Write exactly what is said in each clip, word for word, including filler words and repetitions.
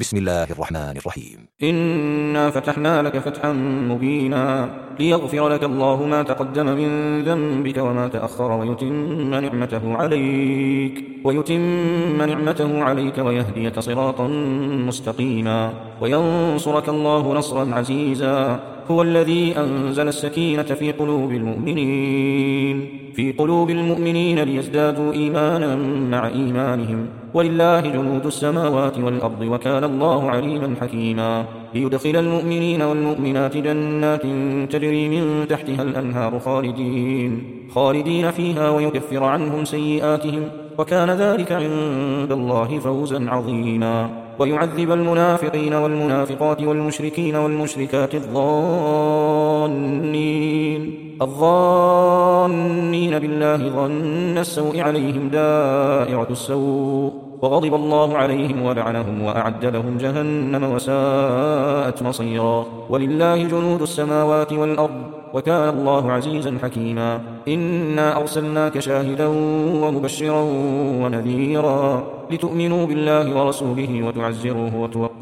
بسم الله الرحمن الرحيم. إنا فتحنا لك فتحا مبينا ليغفر لك الله ما تقدم من ذنبك وما تأخر ويتم نعمته عليك ويتم نعمته عليك ويهديك صراطا مستقيما وينصرك الله نصرا عزيزا. هو الذي أنزل السكينة في قلوب المؤمنين في قلوب المؤمنين ليزدادوا إيمانا مع إيمانهم ولله جنود السماوات والأرض وكان الله عليما حكيما. ليدخل المؤمنين والمؤمنات جنات تجري من تحتها الأنهار خالدين خالدين فيها ويكفر عنهم سيئاتهم وكان ذلك عند الله فوزا عظيما. ويعذب المنافقين والمنافقات والمشركين والمشركات الظانين الظانين بالله ظن السوء عليهم دائرة السوء وغضب الله عليهم ولعنهم وأعد لهم جهنم وساءت مصيرا. ولله جنود السماوات والأرض وكان الله عزيزا حكيما. إنا أرسلناك شاهدا ومبشرا ونذيرا لتؤمنوا بالله ورسوله وتعزروه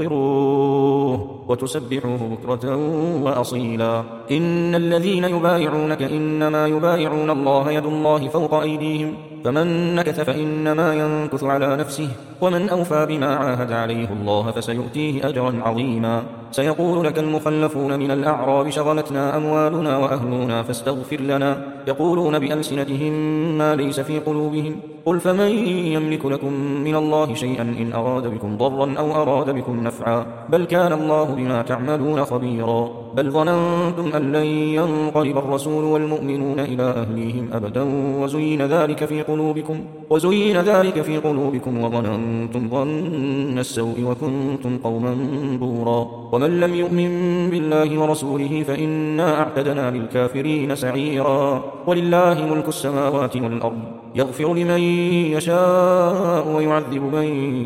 وتوقروه وتسبحوه بكرة وأصيلا. إن الذين يبايعونك إنما يبايعون الله يد الله فوق أيديهم فمن نكث فإنما ينكث على نفسه ومن أوفى بما عاهد عليه الله فسيؤتيه أجرا عظيما. سيقول لك المخلفون من الأعراب شغلتنا أموالنا وأهلنا فاستغفر لنا يقولون بألسنتهم ما ليس في قلوبهم قل فمن يملك لكم من الله شيئا إن أراد بكم ضرا أو أراد بكم نفعا بل كان الله بما تعملون خبيرا. بل ظننتم أن لن ينقلب الرسول والمؤمنون إلى أهليهم أبدا وزين ذلك في قلوبكم وزين ذلك في قلوبكم وظننتم ظن السوء وكنتم قوما بورا. ومن لم يؤمن بالله ورسوله فإنا أعتدنا للكافرين سعيرا. ولله ملك السماوات والأرض يغفر لمن يشاء ويعذب من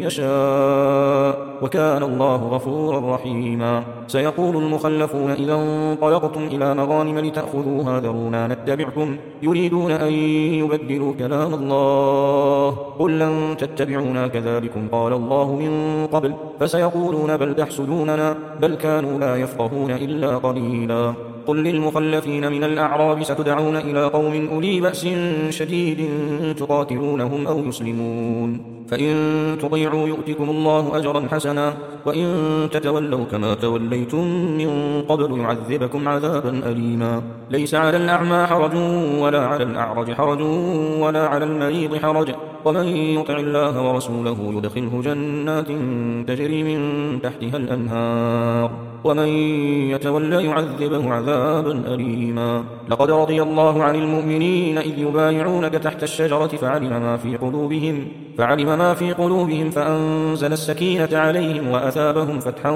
يشاء وكان الله غفورا رحيما. سيقول المخلفون إذا انطلقتم إلى مغانم لتأخذوها ذرونا نتبعكم يريدون أن يبدلوا كلام الله قل لن تتبعونا كذلكم قال الله من قبل فسيقولون بل تحسدوننا بل كانوا لا يفقهون إلا قليلا. قل للمخلفين من الأعراب ستدعون إلى قوم أولي بأس شديد تقاتلونهم أو يسلمون فإن تطيعوا يؤتكم الله أجرا حسنا وإن تتولوا كما توليتم من قبل يعذبكم عذابا أليما. ليس على الأعمى حرج ولا على الأعرج حرج ولا على المريض حرج ومن يطع الله ورسوله يدخله جنات تجري من تحتها الأنهار ومن يتولى يعذبه عذابا أليما. لقد رضي الله عن المؤمنين إذ يبايعونك تحت الشجرة فعلم ما في قلوبهم فعلم ما في قلوبهم فأنزل السكينة عليهم وأثابهم فتحا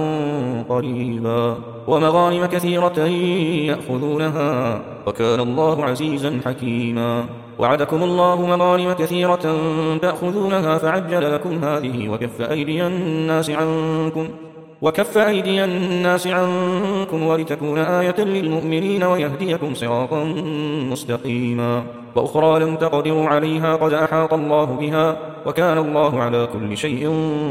قريبا ومغانم كثيرة يأخذونها وكان الله عزيزا حكيما. وعدكم الله مغانم كثيرة تأخذونها فعجل لكم هذه وكف أيدي الناس عنكم وكف أيدي الناس عنكم ولتكون آية للمؤمنين ويهديكم صراطا مستقيما. وأخرى لم تقدروا عليها قد أحاط الله بها وكان الله على كل شيء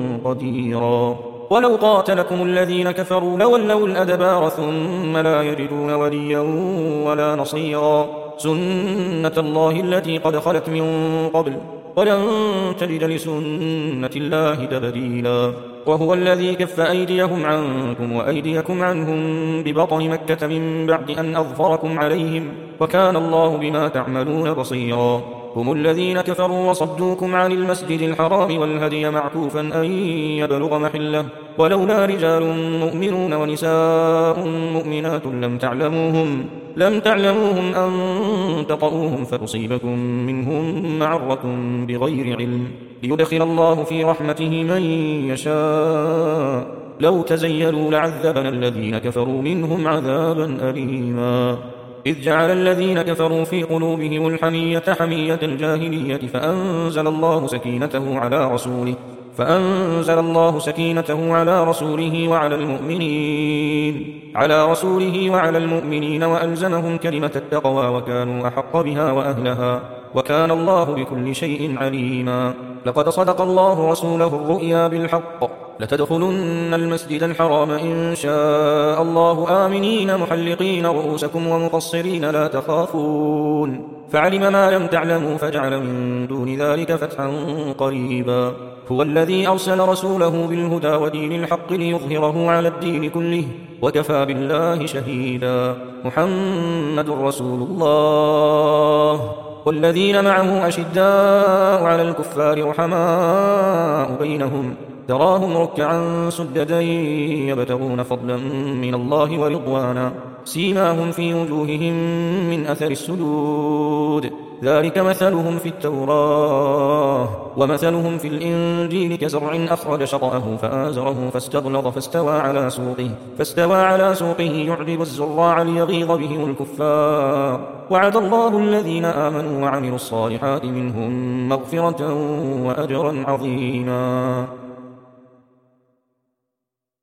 قديرا. ولو قاتلكم الذين كفروا لولوا الأدبار ثم لا يجدون وليا ولا نصيرا. سنة الله التي قد خلت من قبل ولن تجد لسنة الله تبديلا. وهو الذي كف أيديهم عنكم وأيديكم عنهم ببطن مكة من بعد أن أظفركم عليهم وكان الله بما تعملون بصيرا. هم الذين كفروا وصدوكم عن المسجد الحرام والهدي معكوفا أن يبلغ محله ولولا رجال مؤمنون ونساء مؤمنات لم تعلموهم لم تعلموهم أن تطؤوهم فتصيبكم منهم معرة بغير علم ليدخل الله في رحمته من يشاء لو تزيلوا لعذبنا الذين كفروا منهم عذابا أليما. إذ جعل الذين كفروا في قلوبهم الحمية حمية الجاهلية فأنزل الله سكينته على رسوله فأنزل الله سكينته على رسوله وعلى المؤمنين على رسوله وعلى المؤمنين وألزمهم كلمة التقوى وكانوا أحق بها وأهلها وكان الله بكل شيء عليما. لقد صدق الله رسوله الرؤيا بالحق لتدخلن المسجد الحرام إن شاء الله آمنين محلقين رؤوسكم ومقصرين لا تخافون فعلم ما لم تعلموا فجعل من دون ذلك فتحا قريبا هو الذي أرسل رسوله بالهدى ودين الحق ليظهره على الدين كله وكفى بالله شهيدا محمد رسول الله والذين معه أشداء على الكفار رحماء بينهم تراهم ركعا سجدا يبتغون فضلا من الله ورضوانا سيماهم في وجوههم من أثر السجود ذلك مثلهم في التوراة ومثلهم في الإنجيل كزرع أخرج شطأه فآزره فاستغلظ فاستوى على سوقه فاستوى على سوقه يعجب الزراع ليغيظ بهم الكفار وعد الله الذين آمنوا وعملوا الصالحات منهم مغفرة وأجرا عظيما.